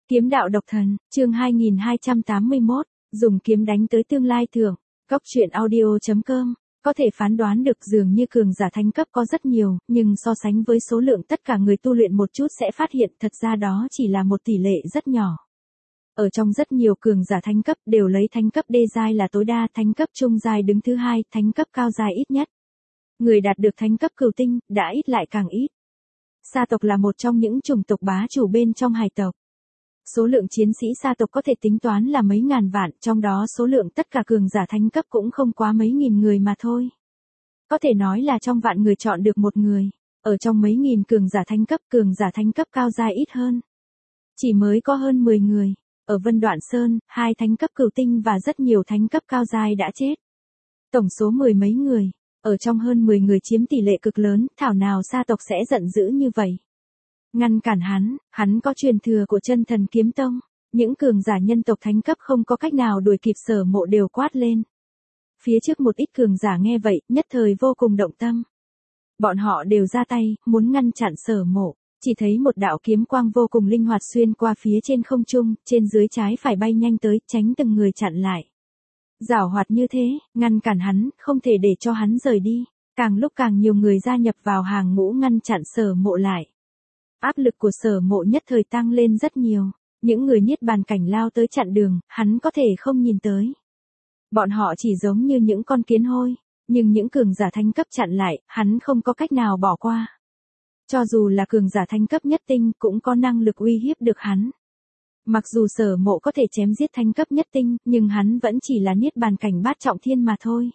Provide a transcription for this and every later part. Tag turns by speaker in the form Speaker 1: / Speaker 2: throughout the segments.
Speaker 1: Kiếm đạo độc thần, chương 2281, dùng kiếm đánh tới tương lai thưởng. Góc truyện audio.com. Có thể phán đoán được dường như cường giả thánh cấp có rất nhiều, nhưng so sánh với số lượng tất cả người tu luyện một chút sẽ phát hiện thật ra đó chỉ là một tỷ lệ rất nhỏ. Ở trong rất nhiều cường giả thánh cấp đều lấy thánh cấp đê giai là tối đa, thánh cấp trung giai đứng thứ hai, thánh cấp cao giai ít nhất. Người đạt được thánh cấp cửu tinh, đã ít lại càng ít. Sa tộc là một trong những chủng tộc bá chủ bên trong hải tộc. Số lượng chiến sĩ sa tộc có thể tính toán là mấy ngàn vạn, trong đó số lượng tất cả cường giả thánh cấp cũng không quá mấy nghìn người mà thôi. Có thể nói là trong vạn người chọn được một người. Ở trong mấy nghìn cường giả thánh cấp cao giai ít hơn. Chỉ mới có hơn 10 người. Ở Vân Đoạn Sơn, 2 thánh cấp cửu tinh và rất nhiều thánh cấp cao giai đã chết. Tổng số 10 mấy người. Ở trong hơn 10 người chiếm tỷ lệ cực lớn, thảo nào sa tộc sẽ giận dữ như vậy. Ngăn cản hắn có truyền thừa của Chân Thần Kiếm Tông. Những cường giả nhân tộc thánh cấp không có cách nào đuổi kịp Sở Mộ đều quát lên. Phía trước một ít cường giả nghe vậy, nhất thời vô cùng động tâm. Bọn họ đều ra tay, muốn ngăn chặn Sở Mộ. Chỉ thấy một đạo kiếm quang vô cùng linh hoạt xuyên qua phía trên không trung, trên dưới trái phải bay nhanh tới, tránh từng người chặn lại. Giảo hoạt như thế, ngăn cản hắn, không thể để cho hắn rời đi. Càng lúc càng nhiều người gia nhập vào hàng ngũ ngăn chặn Sở Mộ lại. Áp lực của Sở Mộ nhất thời tăng lên rất nhiều. Những người niết bàn cảnh lao tới chặn đường, hắn có thể không nhìn tới. Bọn họ chỉ giống như những con kiến hôi, nhưng những cường giả thánh cấp chặn lại, hắn không có cách nào bỏ qua. Cho dù là cường giả thánh cấp nhất tinh cũng có năng lực uy hiếp được hắn. Mặc dù Sở Mộ có thể chém giết thánh cấp nhất tinh, nhưng hắn vẫn chỉ là niết bàn cảnh bát trọng thiên mà thôi.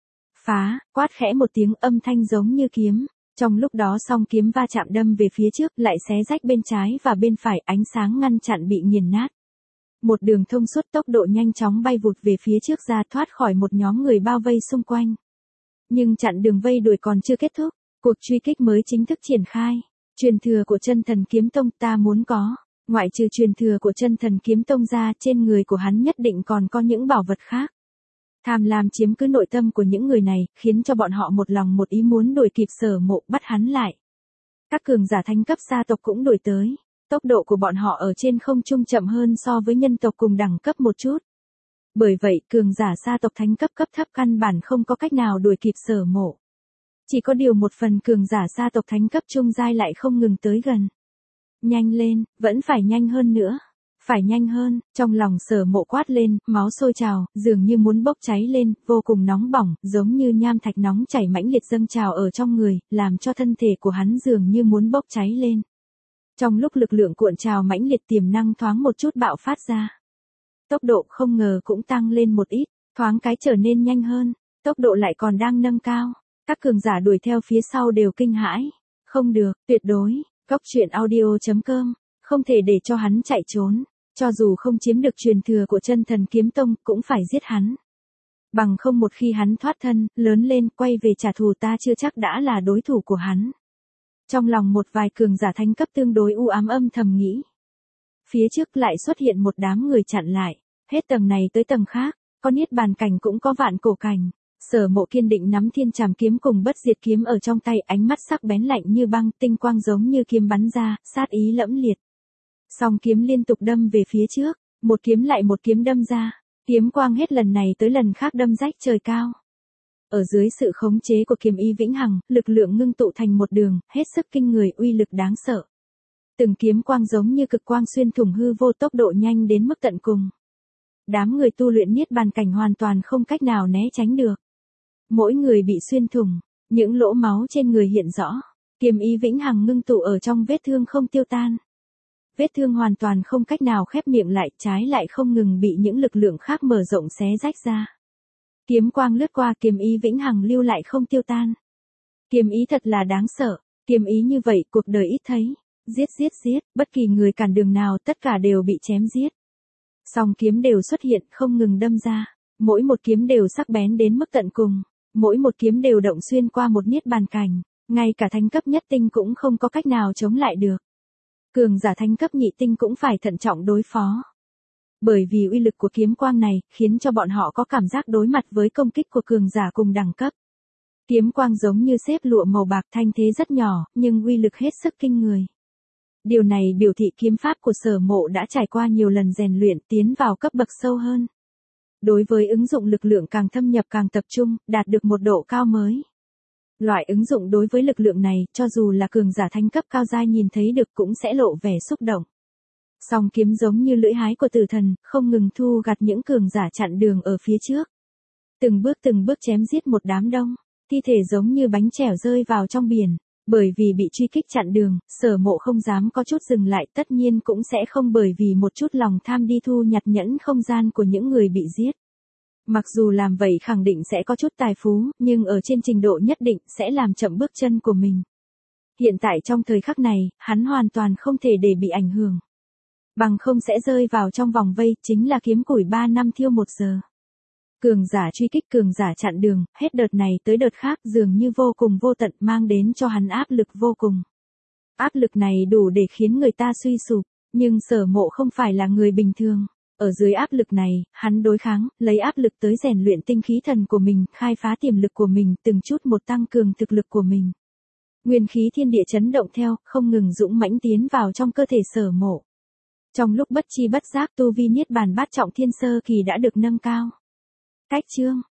Speaker 1: Phá, quát khẽ một tiếng, âm thanh giống như kiếm. Trong lúc đó song kiếm va chạm đâm về phía trước, lại xé rách bên trái và bên phải, ánh sáng ngăn chặn bị nghiền nát. Một đường thông suốt, tốc độ nhanh chóng bay vụt về phía trước ra, thoát khỏi một nhóm người bao vây xung quanh. Nhưng chặn đường vây đuổi còn chưa kết thúc, cuộc truy kích mới chính thức triển khai. Truyền thừa của Chân Thần Kiếm Tông ta muốn có. Ngoại trừ truyền thừa của Chân Thần Kiếm Tông ra, trên người của hắn nhất định còn có những bảo vật khác. Tham lam chiếm cứ nội tâm của những người này, khiến cho bọn họ một lòng một ý muốn đuổi kịp Sở Mộ, bắt hắn lại. Các cường giả thánh cấp sa tộc cũng đuổi tới. Tốc độ của bọn họ ở trên không trung chậm hơn so với nhân tộc cùng đẳng cấp một chút. Bởi vậy, cường giả sa tộc thánh cấp cấp thấp căn bản không có cách nào đuổi kịp Sở Mộ. Chỉ có điều một phần cường giả sa tộc thánh cấp trung giai lại không ngừng tới gần. Nhanh lên, vẫn phải nhanh hơn nữa. Phải nhanh hơn, trong lòng Sở Mộ quát lên, máu sôi trào, dường như muốn bốc cháy lên, vô cùng nóng bỏng, giống như nham thạch nóng chảy mãnh liệt dâng trào ở trong người, làm cho thân thể của hắn dường như muốn bốc cháy lên. Trong lúc lực lượng cuộn trào mãnh liệt, tiềm năng thoáng một chút bạo phát ra. Tốc độ không ngờ cũng tăng lên một ít, thoáng cái trở nên nhanh hơn, tốc độ lại còn đang nâng cao. Các cường giả đuổi theo phía sau đều kinh hãi. Không được, tuyệt đối, góc truyện audio.com, không thể để cho hắn chạy trốn. Cho dù không chiếm được truyền thừa của Chân Thần Kiếm Tông, cũng phải giết hắn. Bằng không một khi hắn thoát thân, lớn lên, quay về trả thù ta chưa chắc đã là đối thủ của hắn. Trong lòng một vài cường giả thánh cấp tương đối u ám âm thầm nghĩ. Phía trước lại xuất hiện một đám người chặn lại, hết tầng này tới tầng khác, có niết bàn cảnh cũng có vạn cổ cảnh. Sở Mộ kiên định nắm thiên trảm kiếm cùng bất diệt kiếm ở trong tay, ánh mắt sắc bén lạnh như băng, tinh quang giống như kiếm bắn ra, sát ý lẫm liệt. Song kiếm liên tục đâm về phía trước, một kiếm lại một kiếm đâm ra, kiếm quang hết lần này tới lần khác đâm rách trời cao. Ở dưới sự khống chế của kiếm ý vĩnh hằng, lực lượng ngưng tụ thành một đường, hết sức kinh người, uy lực đáng sợ. Từng kiếm quang giống như cực quang xuyên thủng hư vô, tốc độ nhanh đến mức tận cùng. Đám người tu luyện niết bàn cảnh hoàn toàn không cách nào né tránh được. Mỗi người bị xuyên thủng, những lỗ máu trên người hiện rõ, kiếm ý vĩnh hằng ngưng tụ ở trong vết thương không tiêu tan. Vết thương hoàn toàn không cách nào khép miệng lại, trái lại không ngừng bị những lực lượng khác mở rộng xé rách ra. Kiếm quang lướt qua, kiếm ý vĩnh hằng lưu lại không tiêu tan. Kiếm ý thật là đáng sợ, kiếm ý như vậy cuộc đời ít thấy. Giết, bất kỳ người cản đường nào tất cả đều bị chém giết. Song kiếm đều xuất hiện, không ngừng đâm ra. Mỗi một kiếm đều sắc bén đến mức tận cùng. Mỗi một kiếm đều động xuyên qua một niết bàn cảnh. Ngay cả thánh cấp nhất tinh cũng không có cách nào chống lại được. Cường giả thánh cấp nhị tinh cũng phải thận trọng đối phó. Bởi vì uy lực của kiếm quang này, khiến cho bọn họ có cảm giác đối mặt với công kích của cường giả cùng đẳng cấp. Kiếm quang giống như xếp lụa màu bạc, thanh thế rất nhỏ, nhưng uy lực hết sức kinh người. Điều này biểu thị kiếm pháp của Sở Mộ đã trải qua nhiều lần rèn luyện tiến vào cấp bậc sâu hơn. Đối với ứng dụng lực lượng càng thâm nhập càng tập trung, đạt được một độ cao mới. Loại ứng dụng đối với lực lượng này, cho dù là cường giả thánh cấp cao giai nhìn thấy được cũng sẽ lộ vẻ xúc động. Song kiếm giống như lưỡi hái của tử thần, không ngừng thu gặt những cường giả chặn đường ở phía trước. Từng bước chém giết một đám đông, thi thể giống như bánh chèo rơi vào trong biển. Bởi vì bị truy kích chặn đường, Sở Mộ không dám có chút dừng lại, tất nhiên cũng sẽ không bởi vì một chút lòng tham đi thu nhặt nhẫn không gian của những người bị giết. Mặc dù làm vậy khẳng định sẽ có chút tài phú, nhưng ở trên trình độ nhất định sẽ làm chậm bước chân của mình. Hiện tại trong thời khắc này, hắn hoàn toàn không thể để bị ảnh hưởng. Bằng không sẽ rơi vào trong vòng vây, chính là kiếm củi 3 năm thiêu 1 giờ. Cường giả truy kích cường giả chặn đường, hết đợt này tới đợt khác dường như vô cùng vô tận mang đến cho hắn áp lực vô cùng. Áp lực này đủ để khiến người ta suy sụp, nhưng Sở Mộ không phải là người bình thường. Ở dưới áp lực này, hắn đối kháng, lấy áp lực tới rèn luyện tinh khí thần của mình, khai phá tiềm lực của mình, từng chút một tăng cường thực lực của mình. Nguyên khí thiên địa chấn động theo, không ngừng dũng mãnh tiến vào trong cơ thể Sở Mộ. Trong lúc bất chi bất giác tu vi niết bàn bát trọng thiên sơ kỳ đã được nâng cao. Cách chương